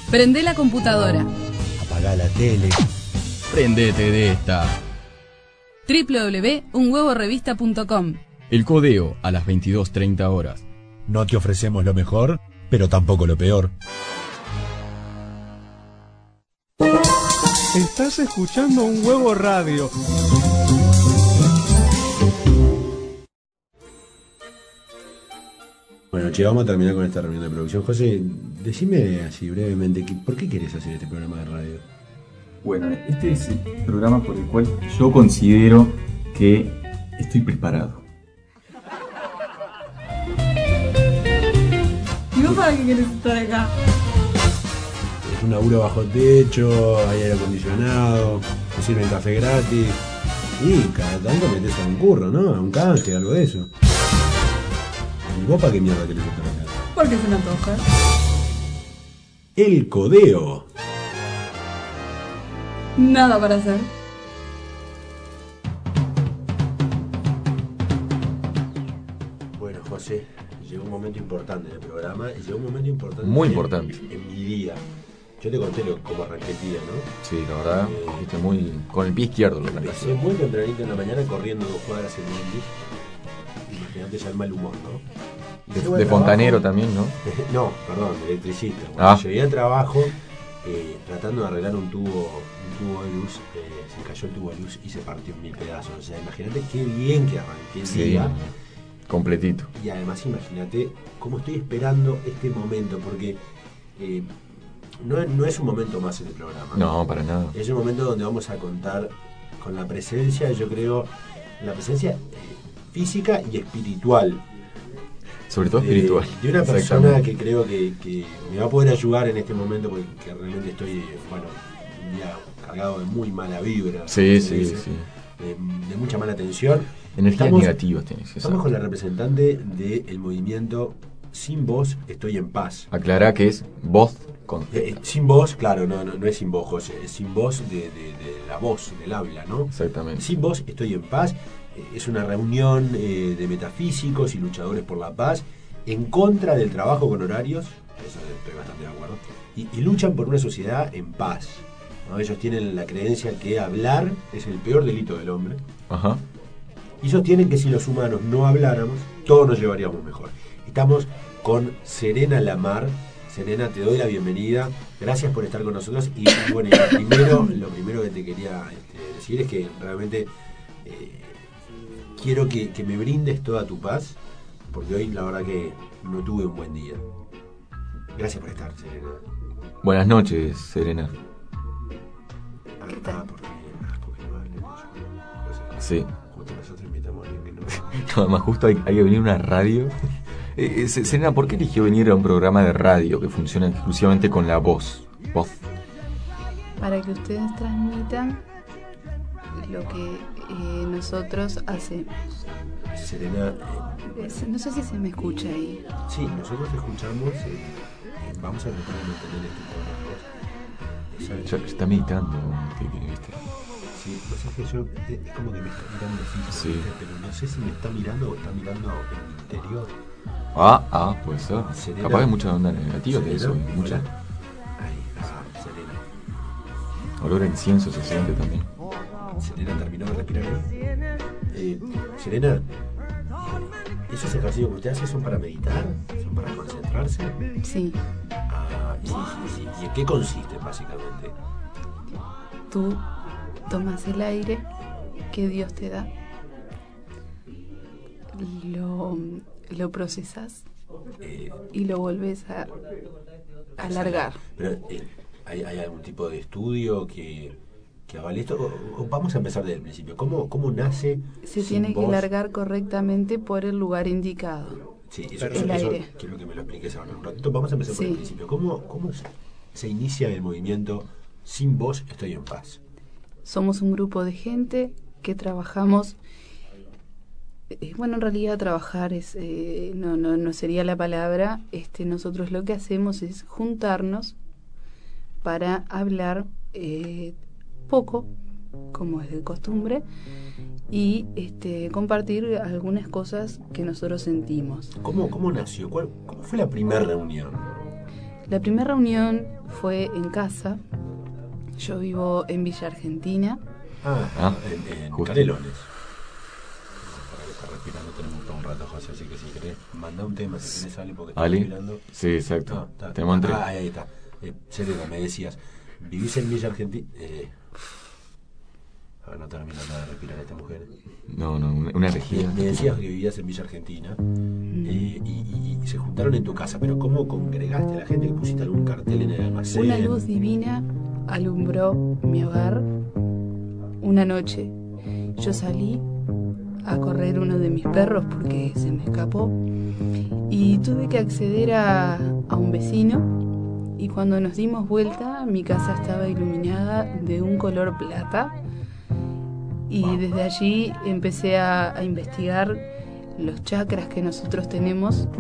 [SPEAKER 2] Prende la computadora.
[SPEAKER 1] Apagá la tele.
[SPEAKER 5] Prendete de esta.
[SPEAKER 2] doble u doble u doble u punto un huevo revista punto com.
[SPEAKER 5] El Codeo a las veintidós treinta horas.
[SPEAKER 7] No te ofrecemos lo mejor, pero tampoco lo peor.
[SPEAKER 8] Estás escuchando Un Huevo Radio.
[SPEAKER 1] Bueno, che, vamos a terminar con esta reunión de producción. José, decime así brevemente, ¿por qué querés hacer este programa de radio?
[SPEAKER 9] Bueno, este es el programa por el cual yo considero que estoy preparado.
[SPEAKER 2] ¿Y vos para qué querés estar acá?
[SPEAKER 1] Es un laburo bajo techo, hay aire acondicionado, te sirven café gratis y cada tanto metés a un curro, ¿no? A un canje, algo de eso. ¿Y vos para qué mierda querés estar acá?
[SPEAKER 2] Porque se me antoja.
[SPEAKER 1] El Codeo.
[SPEAKER 2] Nada para hacer.
[SPEAKER 1] Bueno, José, llegó un momento importante en el programa y llegó un momento importante,
[SPEAKER 3] Muy
[SPEAKER 1] en,
[SPEAKER 3] importante.
[SPEAKER 1] en mi día. Yo te conté lo, cómo arranqué el día, ¿no?
[SPEAKER 3] Sí, la verdad,
[SPEAKER 1] Eh,
[SPEAKER 3] viste, muy con el pie izquierdo lo
[SPEAKER 1] Empecé
[SPEAKER 3] arrancaste.
[SPEAKER 1] muy tempranito en la mañana corriendo dos cuadras en Indy. Imagínate ya el mal humor, ¿no? Y
[SPEAKER 3] De,
[SPEAKER 1] llego al
[SPEAKER 3] de
[SPEAKER 1] trabajo-
[SPEAKER 3] fontanero también, ¿no?
[SPEAKER 1] No, perdón, de electricista. Cuando
[SPEAKER 3] Ah.
[SPEAKER 1] llegué al trabajo, eh, tratando de arreglar un tubo, un tubo de luz, eh, se cayó el tubo de luz y se partió en mil pedazos. O sea, imagínate qué bien que arranqué el
[SPEAKER 3] Sí,
[SPEAKER 1] día.
[SPEAKER 3] completito.
[SPEAKER 1] Y además imagínate cómo estoy esperando este momento, porque eh, no, no es un momento más en el programa.
[SPEAKER 3] No, para nada.
[SPEAKER 1] Es un momento donde vamos a contar con la presencia, yo creo, la presencia eh, física y espiritual.
[SPEAKER 3] Sobre todo
[SPEAKER 1] de-
[SPEAKER 3] espiritual.
[SPEAKER 1] De una persona
[SPEAKER 3] Exactamente.
[SPEAKER 1] que creo que, que me va a poder ayudar en este momento, porque que realmente estoy, eh, bueno, un día cargado de muy mala vibra.
[SPEAKER 3] Sí,
[SPEAKER 1] se
[SPEAKER 3] sí,
[SPEAKER 1] dice,
[SPEAKER 3] sí.
[SPEAKER 1] De, de mucha mala tensión.
[SPEAKER 3] Energías
[SPEAKER 1] Estamos-
[SPEAKER 3] negativas tienes.
[SPEAKER 1] Estamos con la representante del movimiento Sin Voz Estoy en Paz.
[SPEAKER 3] Aclará que es voz con...
[SPEAKER 1] Eh, eh, sin voz, claro, no, no, no es sin voz, José, es sin voz de, de- de la voz, del habla, ¿no?
[SPEAKER 3] Exactamente.
[SPEAKER 1] Sin Voz Estoy en Paz eh, es una reunión eh, de metafísicos y luchadores por la paz en contra del trabajo con horarios, eso estoy bastante de acuerdo, y, y luchan por una sociedad en paz, ¿no? Ellos tienen la creencia que hablar es el peor delito del hombre.
[SPEAKER 3] Ajá.
[SPEAKER 1] Y sostienen que si los humanos no habláramos, todos nos llevaríamos mejor. Estamos con Serena Lamar. Serena, te doy la bienvenida. Gracias por estar con nosotros. Y, y bueno, y lo primero, lo primero que te quería este, decir es que realmente eh, quiero que, que me brindes toda tu paz, porque hoy la verdad que no tuve un buen día. Gracias por estar, Serena.
[SPEAKER 3] Buenas noches, Serena.
[SPEAKER 1] Ah, porque, ah, porque no hablemos.
[SPEAKER 3] Sí.
[SPEAKER 1] Justo nosotros invitamos a alguien que no.
[SPEAKER 3] No, además justo hay, hay que venir a una radio. Eh, eh, Serena, ¿por qué eligió venir a un programa de radio que funciona exclusivamente con la voz? Voz.
[SPEAKER 2] Para que ustedes transmitan lo que eh, nosotros hacemos.
[SPEAKER 1] Serena, eh,
[SPEAKER 2] Es- no sé si se me escucha ahí.
[SPEAKER 1] sí, nosotros te escuchamos. eh, eh, vamos a tratar de mantener este tono de voz. Esa-
[SPEAKER 3] Ya está meditando. ¿Qué- qué- viste?
[SPEAKER 1] Sí, pues es que yo, eh, es como que me está mirando fijo,
[SPEAKER 3] Sí.
[SPEAKER 1] ¿viste? Pero no sé si me está mirando o está mirando en mi interior.
[SPEAKER 3] Ah, ah, puede ser.
[SPEAKER 1] Serena.
[SPEAKER 3] Capaz hay mucha onda negativa de eso.
[SPEAKER 1] Serena,
[SPEAKER 3] Mucha.
[SPEAKER 1] hola. Ahí, ah, Serena.
[SPEAKER 3] Olor a incienso se siente también.
[SPEAKER 1] Serena terminó de respirar bien. Eh, Serena, eh, ¿esos ejercicios que usted hace son para meditar? ¿Son para concentrarse?
[SPEAKER 2] Sí,
[SPEAKER 1] Ah, y, y- y- ¿y en qué consisten básicamente?
[SPEAKER 2] tú tomas el aire que Dios te da, lo, lo procesas
[SPEAKER 1] Eh,
[SPEAKER 2] y lo vuelves a alargar.
[SPEAKER 1] Pero, eh, ¿hay, hay algún tipo de estudio que, que avale esto? O, o vamos a empezar desde el principio. ¿Cómo, cómo nace?
[SPEAKER 2] Se
[SPEAKER 1] Sin
[SPEAKER 2] tiene que
[SPEAKER 1] Voz?
[SPEAKER 2] largar correctamente por el lugar indicado.
[SPEAKER 1] Sí, eso,
[SPEAKER 2] El
[SPEAKER 1] eso- eso
[SPEAKER 2] aire.
[SPEAKER 1] quiero que me lo expliques ahora un ratito. Vamos a empezar por
[SPEAKER 2] Sí.
[SPEAKER 1] el principio. ¿Cómo, cómo se, se inicia el movimiento Sin Voz Estoy en Paz?
[SPEAKER 2] Somos un grupo de gente que trabajamos, eh, bueno, en realidad trabajar es eh, no, no, no sería la palabra. Este, nosotros lo que hacemos es juntarnos para hablar eh, poco, como es de costumbre, y este, compartir algunas cosas que nosotros sentimos.
[SPEAKER 1] ¿Cómo, cómo nació? ¿Cuál, ¿Cómo fue la primera reunión?
[SPEAKER 2] La primera reunión fue en casa. Yo vivo en Villa Argentina.
[SPEAKER 1] Ah,
[SPEAKER 3] Ah,
[SPEAKER 1] en, en
[SPEAKER 3] justo.
[SPEAKER 1] Canelones. Para que estar respirando tenemos todo un rato, José, así que si querés, manda un tema, si querés, Ale, porque estás
[SPEAKER 3] Ali.
[SPEAKER 1] respirando.
[SPEAKER 3] Sí, exacto.
[SPEAKER 1] No, está-
[SPEAKER 3] Tenemos entre.
[SPEAKER 1] ah, ahí está. Eh, Serena, me decías, ¿vivís en Villa Argentina? Eh, a ver, no termina nada de respirar esta mujer.
[SPEAKER 3] No, no, una, una
[SPEAKER 1] Me,
[SPEAKER 3] regida.
[SPEAKER 1] me decías que vivías en Villa Argentina eh, y, y- y se juntaron en tu casa, pero ¿cómo congregaste a la gente? ¿Que pusiste algún cartel en el almacén?
[SPEAKER 2] Una luz divina alumbró mi hogar una noche. Yo salí a correr uno de mis perros porque se me escapó y tuve que acceder a, a un vecino, y cuando nos dimos vuelta mi casa estaba iluminada de un color plata, y desde allí empecé a, a investigar los chakras que nosotros tenemos.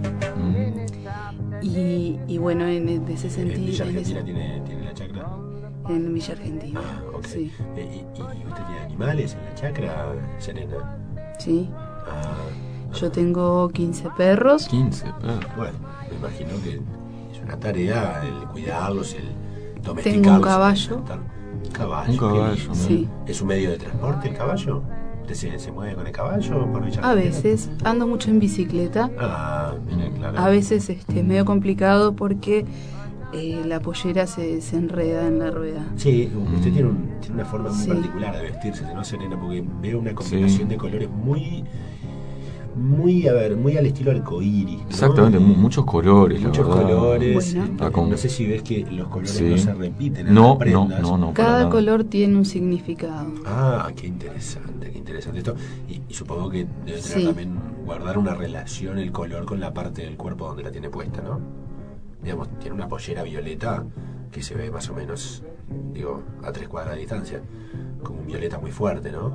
[SPEAKER 3] Mm.
[SPEAKER 2] Y, y bueno, en, en ese
[SPEAKER 1] ¿En
[SPEAKER 2] sentido,
[SPEAKER 1] Villa
[SPEAKER 2] en, ese-
[SPEAKER 1] Argentina tiene, tiene la chacra?
[SPEAKER 2] en Villa Argentina.
[SPEAKER 1] Ah, ok.
[SPEAKER 2] Sí,
[SPEAKER 1] Eh, y, y- y usted tiene animales en la chacra, Serena?
[SPEAKER 2] sí.
[SPEAKER 1] Ah,
[SPEAKER 2] Yo tengo quince perros.
[SPEAKER 3] quince, ah.
[SPEAKER 1] bueno, me imagino que es una tarea el cuidarlos, el domesticarlos.
[SPEAKER 2] Tengo un caballo.
[SPEAKER 1] Un caballo.
[SPEAKER 3] Un
[SPEAKER 1] qué
[SPEAKER 3] caballo,
[SPEAKER 1] lindo.
[SPEAKER 3] ¿no?
[SPEAKER 2] Sí.
[SPEAKER 1] ¿Es un medio de transporte el caballo? ¿Usted se, se mueve con el caballo por Villa
[SPEAKER 2] A
[SPEAKER 1] Argentina?
[SPEAKER 2] veces ando mucho en bicicleta.
[SPEAKER 1] Ah, mire, claro.
[SPEAKER 2] A veces este, es medio complicado porque eh, la pollera se, se enreda en la rueda.
[SPEAKER 1] Sí, usted tiene, un- tiene una forma muy
[SPEAKER 2] Sí.
[SPEAKER 1] particular de vestirse, ¿no, Serena? Porque veo una combinación
[SPEAKER 3] Sí.
[SPEAKER 1] de colores muy, muy, a ver, muy al estilo arcoíris, ¿no?
[SPEAKER 3] Exactamente, mu- muchos colores, la
[SPEAKER 1] Muchos
[SPEAKER 3] verdad.
[SPEAKER 1] colores.
[SPEAKER 2] Bueno.
[SPEAKER 1] eh,
[SPEAKER 3] Ah, con-
[SPEAKER 1] No sé si ves que los colores
[SPEAKER 3] Sí.
[SPEAKER 1] no se repiten en
[SPEAKER 3] No,
[SPEAKER 1] las prendas.
[SPEAKER 3] no, no, no. para
[SPEAKER 2] Cada
[SPEAKER 3] nada.
[SPEAKER 2] color tiene un significado.
[SPEAKER 1] Ah, qué interesante, qué interesante esto. Y, y supongo que debe tener
[SPEAKER 2] Sí.
[SPEAKER 1] también guardar una relación el color con la parte del cuerpo donde la tiene puesta, ¿no? Digamos, tiene una pollera violeta que se ve más o menos, digo, a tres cuadras de distancia, como un violeta muy fuerte, ¿no?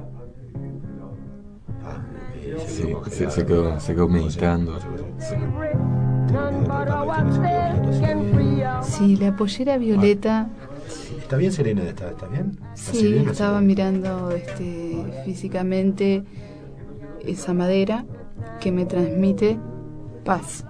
[SPEAKER 1] Ah, eh,
[SPEAKER 3] Sí,
[SPEAKER 1] quedó
[SPEAKER 3] se,
[SPEAKER 1] congelado.
[SPEAKER 3] se quedó, se quedó meditando.
[SPEAKER 1] José, José, José.
[SPEAKER 3] Sí.
[SPEAKER 1] Tengo miedo de tratarla, ¿viste? Se quedó quieto, así que-
[SPEAKER 2] Sí, la pollera violeta.
[SPEAKER 1] ¿Está bien, Serena? ¿Está, está bien? ¿Está
[SPEAKER 2] Sí,
[SPEAKER 1] serena,
[SPEAKER 2] estaba
[SPEAKER 1] Serena?
[SPEAKER 2] mirando este, físicamente esa madera que me transmite paz.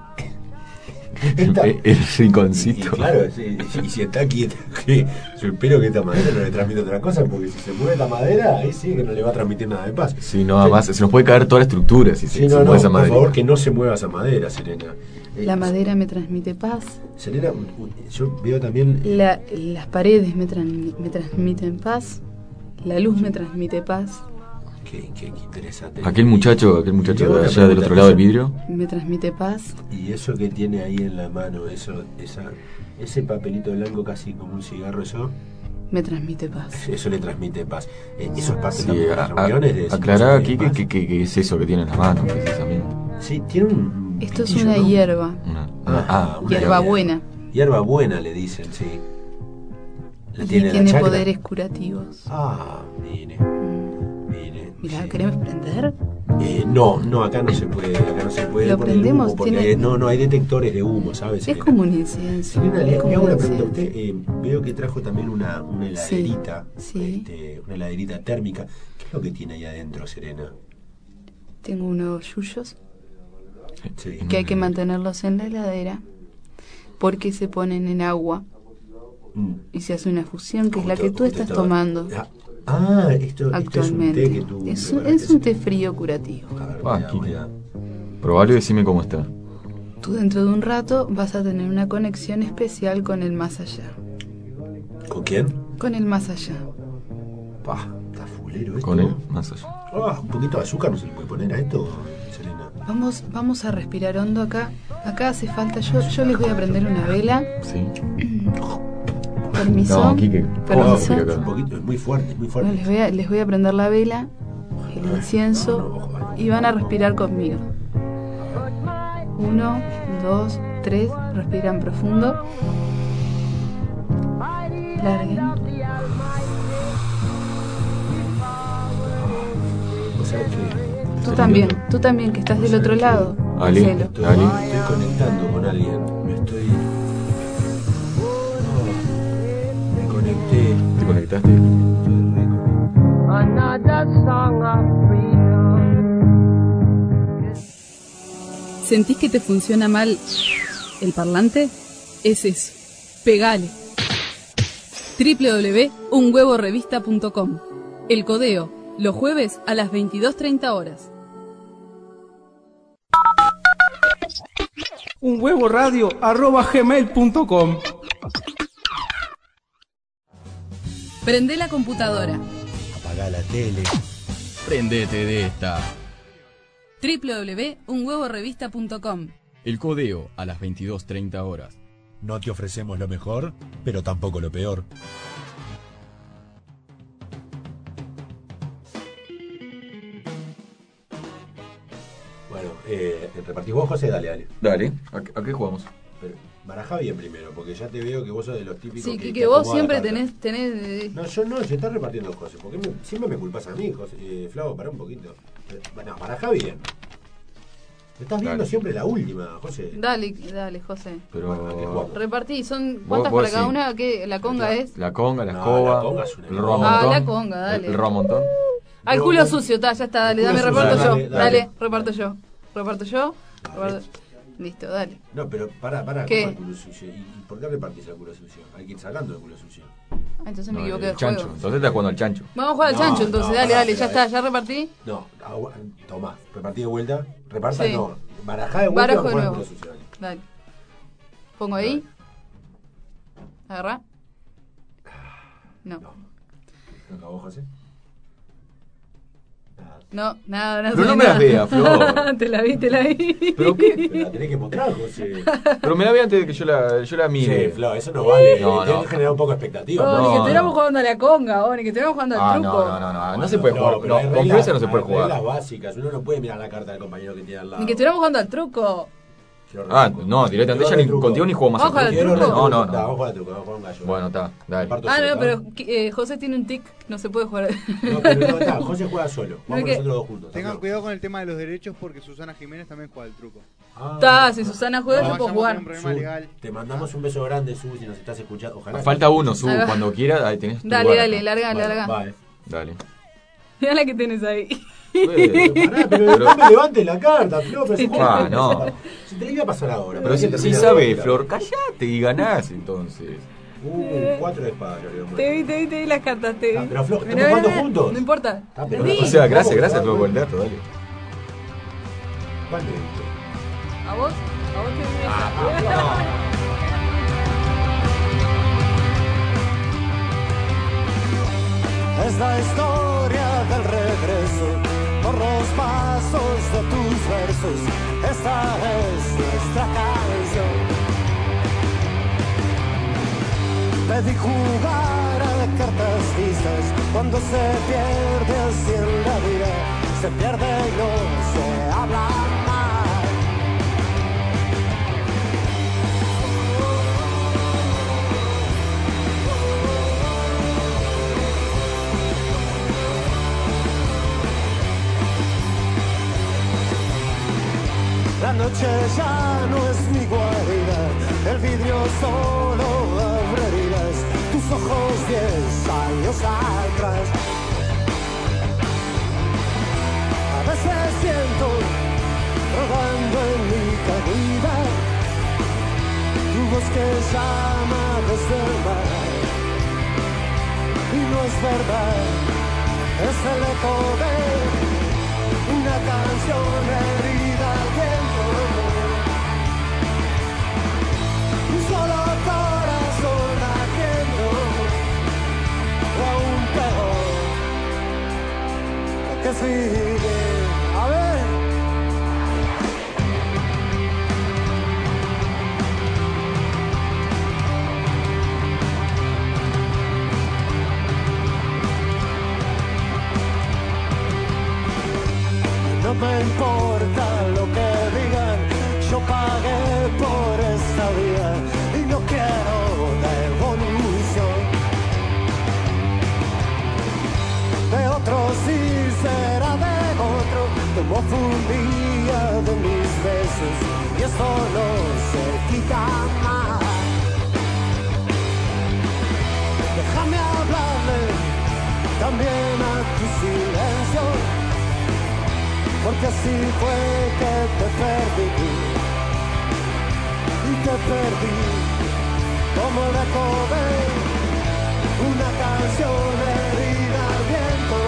[SPEAKER 1] Está-
[SPEAKER 3] El, el
[SPEAKER 1] Y,
[SPEAKER 3] rinconcito.
[SPEAKER 1] claro, sí, y si está quieta, que yo espero que esta madera no le transmita otra cosa, porque si se mueve la madera, ahí sí que no le va a transmitir nada de paz.
[SPEAKER 3] Sí, no, además se nos puede caer toda la estructura si se,
[SPEAKER 1] Sí,
[SPEAKER 3] se
[SPEAKER 1] no,
[SPEAKER 3] mueve
[SPEAKER 1] no,
[SPEAKER 3] esa
[SPEAKER 1] por
[SPEAKER 3] madera.
[SPEAKER 1] favor que no se mueva esa madera, Serena. Eh,
[SPEAKER 2] La madera me transmite paz.
[SPEAKER 1] Serena, u- u- yo veo también...
[SPEAKER 2] La- las paredes me, tran- me transmiten paz. La luz me transmite paz.
[SPEAKER 1] Qué, qué- qué interesante.
[SPEAKER 3] Aquel muchacho, aquel muchacho
[SPEAKER 1] Y
[SPEAKER 3] de
[SPEAKER 1] una
[SPEAKER 3] allá del
[SPEAKER 1] pregunta,
[SPEAKER 3] otro lado del
[SPEAKER 1] eso-
[SPEAKER 3] vidrio.
[SPEAKER 2] Me transmite paz.
[SPEAKER 1] Y eso que tiene ahí en la mano, eso, esa, ese papelito blanco casi como un cigarro, eso,
[SPEAKER 2] Me transmite paz.
[SPEAKER 1] eso le transmite paz. Eh, eso es parte
[SPEAKER 3] Sí,
[SPEAKER 1] también de
[SPEAKER 3] a-
[SPEAKER 1] las
[SPEAKER 3] a-
[SPEAKER 1] reuniones de
[SPEAKER 3] aclará
[SPEAKER 1] psicología
[SPEAKER 3] aquí
[SPEAKER 1] de
[SPEAKER 3] que,
[SPEAKER 1] paz.
[SPEAKER 3] que, que- que es eso que tiene en las manos, precisamente.
[SPEAKER 1] Sí, tiene un...
[SPEAKER 2] Esto es
[SPEAKER 1] pitillo,
[SPEAKER 2] una
[SPEAKER 1] ¿no?
[SPEAKER 2] hierba.
[SPEAKER 3] Una,
[SPEAKER 1] Ah,
[SPEAKER 3] una- ah, una
[SPEAKER 2] Hierbabuena.
[SPEAKER 1] Hierbabuena le dicen, sí. La
[SPEAKER 2] Y
[SPEAKER 1] tiene en la
[SPEAKER 2] tiene
[SPEAKER 1] chacra.
[SPEAKER 2] poderes curativos.
[SPEAKER 1] Ah, mire,
[SPEAKER 2] Mm.
[SPEAKER 1] mire.
[SPEAKER 2] Mirá,
[SPEAKER 1] sí.
[SPEAKER 2] ¿queremos prender?
[SPEAKER 1] Eh, no, no, acá no se puede, acá no se puede
[SPEAKER 2] Lo
[SPEAKER 1] por el
[SPEAKER 2] prendemos,
[SPEAKER 1] humo, porque
[SPEAKER 2] tiene-
[SPEAKER 1] hay- no, no, hay detectores de humo, ¿sabes?
[SPEAKER 2] Es
[SPEAKER 1] Serena?
[SPEAKER 2] como un incienso.
[SPEAKER 1] Serena, le,
[SPEAKER 2] es como
[SPEAKER 1] le hago
[SPEAKER 2] un
[SPEAKER 1] una pregunta a
[SPEAKER 2] incienso.
[SPEAKER 1] usted. eh, veo que trajo también una, una heladerita,
[SPEAKER 2] sí.
[SPEAKER 1] este, una heladerita térmica. ¿Qué es lo que tiene ahí adentro, Serena?
[SPEAKER 2] Tengo unos yuyos
[SPEAKER 1] Sí.
[SPEAKER 2] que hay que mantenerlos en la heladera porque se ponen en agua
[SPEAKER 1] Mm.
[SPEAKER 2] y se hace una fusión que es la
[SPEAKER 1] Justo-
[SPEAKER 2] que tú
[SPEAKER 1] justo
[SPEAKER 2] estás
[SPEAKER 1] estaba-
[SPEAKER 2] tomando
[SPEAKER 1] Ah, ah, esto, esto es un
[SPEAKER 2] actualmente.
[SPEAKER 1] té que tú
[SPEAKER 2] Es un,
[SPEAKER 1] preparaste,
[SPEAKER 2] es un té
[SPEAKER 1] Serena.
[SPEAKER 2] frío curativo.
[SPEAKER 1] A ver,
[SPEAKER 3] Ah,
[SPEAKER 1] voy a-
[SPEAKER 3] aquí.
[SPEAKER 1] voy a-
[SPEAKER 3] Probalo y decime cómo está.
[SPEAKER 2] Tú dentro de un rato vas a tener una conexión especial con el más allá.
[SPEAKER 1] ¿Con quién?
[SPEAKER 2] Con el más allá.
[SPEAKER 1] Pa, está fulero esto.
[SPEAKER 3] Con él, más allá.
[SPEAKER 1] Ah, un poquito de azúcar no se le puede poner a esto, Serena.
[SPEAKER 2] Vamos, vamos a respirar hondo acá. Acá hace falta, yo, yo les voy a prender una vela.
[SPEAKER 3] Sí.
[SPEAKER 2] Permiso.
[SPEAKER 3] No, Quique.
[SPEAKER 2] Permiso.
[SPEAKER 3] Oh, acá.
[SPEAKER 1] Un poquito, es muy fuerte, es muy
[SPEAKER 2] No,
[SPEAKER 1] fuerte.
[SPEAKER 2] les, voy a, les voy a prender la vela, el incienso, y van a respirar conmigo. Uno, dos, tres, respiran profundo. Larguen.
[SPEAKER 1] O sea que
[SPEAKER 2] Tú también, tú también que estás del otro lado.
[SPEAKER 3] Ali,
[SPEAKER 2] hacelo.
[SPEAKER 1] estoy,
[SPEAKER 3] Ali.
[SPEAKER 1] estoy conectando con alguien. Me estoy. Oh, me conecté.
[SPEAKER 3] ¿Te conectaste?
[SPEAKER 1] Estoy reconectado.
[SPEAKER 10] ¿Sentís que te funciona mal el parlante? es eso. Pegale. doble u doble u doble u punto un huevo revista punto com. El Codeo, los jueves a las veintidós treinta horas.
[SPEAKER 8] un huevo radio arroba gmail punto com.
[SPEAKER 10] Prende la computadora.
[SPEAKER 7] Apagá la tele.
[SPEAKER 5] Prendete de esta.
[SPEAKER 10] doble u doble u doble u punto un huevo revista punto com.
[SPEAKER 5] El Codeo a las veintidós treinta horas.
[SPEAKER 7] No te ofrecemos lo mejor, pero tampoco lo peor.
[SPEAKER 1] Bueno, eh, repartís vos, José, dale, dale.
[SPEAKER 3] Dale, ¿a, qué- a qué jugamos?
[SPEAKER 1] Pero barajá bien primero, porque ya te veo que vos sos de los típicos
[SPEAKER 2] Sí,
[SPEAKER 1] que,
[SPEAKER 2] que,
[SPEAKER 1] que
[SPEAKER 2] que vos
[SPEAKER 1] acomoda
[SPEAKER 2] siempre
[SPEAKER 1] la carta.
[SPEAKER 2] tenés... tenés eh,
[SPEAKER 1] No, yo no, se está repartiendo José. ¿Por qué me- siempre me culpas a mí, José? Eh, Flavo, pará un poquito. Eh, Bueno, barajá bien. Me estás viendo
[SPEAKER 3] Dale.
[SPEAKER 1] siempre la última, José.
[SPEAKER 2] Dale, dale, José.
[SPEAKER 3] Pero...
[SPEAKER 1] Bueno, ¿a qué jugamos?
[SPEAKER 2] Repartí, ¿son
[SPEAKER 3] Vos-
[SPEAKER 2] cuántas
[SPEAKER 3] vos
[SPEAKER 2] para cada
[SPEAKER 3] sí.
[SPEAKER 2] una? ¿Qué? ¿La conga es?
[SPEAKER 3] La conga, la
[SPEAKER 1] No,
[SPEAKER 3] escoba,
[SPEAKER 1] la conga es una
[SPEAKER 3] el
[SPEAKER 1] mierda.
[SPEAKER 3] robo
[SPEAKER 2] Ah,
[SPEAKER 3] montón.
[SPEAKER 2] la conga, dale.
[SPEAKER 3] El, el robo montón.
[SPEAKER 2] Al
[SPEAKER 1] No,
[SPEAKER 2] culo
[SPEAKER 1] no.
[SPEAKER 2] sucio, está, ya está, dale,
[SPEAKER 1] El
[SPEAKER 2] dame,
[SPEAKER 1] culo
[SPEAKER 2] reparto
[SPEAKER 1] sucio,
[SPEAKER 2] yo.
[SPEAKER 1] dale,
[SPEAKER 2] Dale,
[SPEAKER 1] dale.
[SPEAKER 2] reparto yo. Reparto yo.
[SPEAKER 1] Dale.
[SPEAKER 2] reparto- Listo, dale.
[SPEAKER 1] No, pero pará, pará,
[SPEAKER 2] ¿Qué?
[SPEAKER 1] ¿cómo el culo sucio? ¿Y y por qué repartís el culo sucio? Hay que ir sacando el culo sucio.
[SPEAKER 2] Ah, entonces me
[SPEAKER 3] No,
[SPEAKER 2] equivoqué
[SPEAKER 3] el
[SPEAKER 2] del
[SPEAKER 3] chancho.
[SPEAKER 2] juego.
[SPEAKER 3] Entonces estás jugando al chancho.
[SPEAKER 2] Vamos a jugar al
[SPEAKER 1] No,
[SPEAKER 2] chancho entonces,
[SPEAKER 1] no,
[SPEAKER 2] dale,
[SPEAKER 1] pará,
[SPEAKER 2] dale, ya
[SPEAKER 1] pará.
[SPEAKER 2] está, ya repartí.
[SPEAKER 1] No, agua- tomá, repartí de vuelta. Reparta,
[SPEAKER 2] Sí.
[SPEAKER 1] no. Barajá de vuelta.
[SPEAKER 2] Barajo
[SPEAKER 1] y
[SPEAKER 2] de
[SPEAKER 1] juega el
[SPEAKER 2] nuevo.
[SPEAKER 1] culo sucio, dale.
[SPEAKER 2] Dale. Pongo ahí. Agarrá. No.
[SPEAKER 1] ¿Lo acabó, José? Nada.
[SPEAKER 2] No, nada, nada.
[SPEAKER 3] Pero no me las veas, Flor.
[SPEAKER 2] Te la vi, te la vi.
[SPEAKER 3] ¿Pero qué?
[SPEAKER 1] Pero la tenés que mostrar, José.
[SPEAKER 3] Pero me la ve antes de que yo la, yo la mire.
[SPEAKER 1] Sí, Flo, eso no vale.
[SPEAKER 3] No,
[SPEAKER 1] Tienes
[SPEAKER 3] no.
[SPEAKER 1] que generar un poco de expectativa.
[SPEAKER 2] Oh,
[SPEAKER 3] No,
[SPEAKER 2] ni que estuviéramos
[SPEAKER 3] no.
[SPEAKER 2] jugando a la conga, oh, ni que estuviéramos jugando al
[SPEAKER 3] Ah,
[SPEAKER 2] truco.
[SPEAKER 3] no, no, no, no, no se puede jugar.
[SPEAKER 1] pero
[SPEAKER 3] No,
[SPEAKER 1] hay
[SPEAKER 3] con
[SPEAKER 1] reglas-
[SPEAKER 3] Florencia no se puede
[SPEAKER 1] hay
[SPEAKER 3] jugar.
[SPEAKER 1] reglas básicas. Uno no puede mirar la carta del compañero que tiene al lado.
[SPEAKER 2] Ni que estuviéramos jugando al truco.
[SPEAKER 1] Quiero
[SPEAKER 3] Ah,
[SPEAKER 1] retruco.
[SPEAKER 3] no, directamente
[SPEAKER 1] Quiero
[SPEAKER 3] ya ni
[SPEAKER 1] retruco.
[SPEAKER 3] contigo ni juego más
[SPEAKER 2] Vamos a
[SPEAKER 3] al
[SPEAKER 2] jugar al
[SPEAKER 1] Quiero
[SPEAKER 3] truco.
[SPEAKER 2] truco.
[SPEAKER 1] retruco.
[SPEAKER 3] No, no,
[SPEAKER 1] Da,
[SPEAKER 3] no.
[SPEAKER 1] vamos a jugar al truco, vamos a jugar un gallo.
[SPEAKER 3] Bueno, está, dale.
[SPEAKER 1] Reparto
[SPEAKER 2] Ah,
[SPEAKER 1] solo,
[SPEAKER 2] no,
[SPEAKER 1] ¿ah?
[SPEAKER 2] pero eh, José tiene un tic, no se puede jugar.
[SPEAKER 1] No, pero no, está, José juega solo. Vamos
[SPEAKER 2] ¿qué?
[SPEAKER 1] nosotros dos juntos.
[SPEAKER 6] Tengan
[SPEAKER 1] ¿está
[SPEAKER 6] cuidado con el tema de los derechos porque Susana Jiménez también juega al truco.
[SPEAKER 1] claro?
[SPEAKER 2] Está, si Susana juega,
[SPEAKER 6] No
[SPEAKER 2] yo puedo
[SPEAKER 6] vayamos a
[SPEAKER 2] jugar.
[SPEAKER 6] tener un problema
[SPEAKER 1] Su,
[SPEAKER 6] legal.
[SPEAKER 1] te mandamos un beso grande, Su, si nos estás escuchando. Ojalá.
[SPEAKER 3] Falta uno, Su,
[SPEAKER 2] Ahí va.
[SPEAKER 3] cuando quiera, ahí tenés tu
[SPEAKER 2] Dale,
[SPEAKER 3] lugar
[SPEAKER 2] dale,
[SPEAKER 3] acá.
[SPEAKER 2] larga,
[SPEAKER 1] Bueno,
[SPEAKER 2] larga.
[SPEAKER 1] va, eh.
[SPEAKER 3] Dale.
[SPEAKER 2] Mira la que tenés ahí.
[SPEAKER 3] Eh,
[SPEAKER 1] Pará, pero no me levantes la carta, Flo. Pero si
[SPEAKER 3] Ah, no.
[SPEAKER 1] Si te la iba a pasar ahora.
[SPEAKER 3] Pero si,
[SPEAKER 1] si
[SPEAKER 3] si sabe, Flor, callate y ganás entonces.
[SPEAKER 1] Uh, cuatro de espada, yo digo.
[SPEAKER 2] Te vi, te vi, te vi las cartas, te vi.
[SPEAKER 1] Ah, pero, Flo, ¿estamos
[SPEAKER 2] Mirá,
[SPEAKER 1] jugando
[SPEAKER 2] mirá,
[SPEAKER 1] juntos?
[SPEAKER 2] No importa.
[SPEAKER 1] Ah, pero
[SPEAKER 2] Te
[SPEAKER 1] no,
[SPEAKER 2] vi.
[SPEAKER 3] O sea, gracias,
[SPEAKER 1] Vamos,
[SPEAKER 3] gracias, Flor,
[SPEAKER 1] vamos.
[SPEAKER 3] por el dato, dale.
[SPEAKER 1] ¿Cuál me diste?
[SPEAKER 2] ¿A vos? ¿A vos te vi esa?
[SPEAKER 11] Es la historia del regreso por los pasos de tus versos. Esta es nuestra canción. Pedí jugar a cartas vistas cuando se pierde así en la vida. Se pierde y no se habla más. La noche ya no es mi guarida, el vidrio solo abre heridas, tus ojos diez años atrás. A veces siento rodando en mi cabida, tu voz que llama desde el mar. Y no es verdad, es el eco de una canción herida al viento. Un solo corazón latiendo, o aún peor, que sigue. A ver. No me importa lo que digan, yo pagué por esta vida y no quiero devolución. De otro sí será de otro, como fue un día de mis besos y esto no se quita más. Déjame hablarle también a tu silencio, porque así fue que te perdí y te perdí como el eco de una canción herida al viento.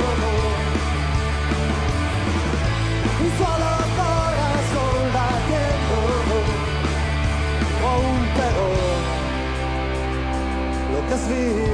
[SPEAKER 11] Un solo corazón latiendo, o un terror, lo que es vida.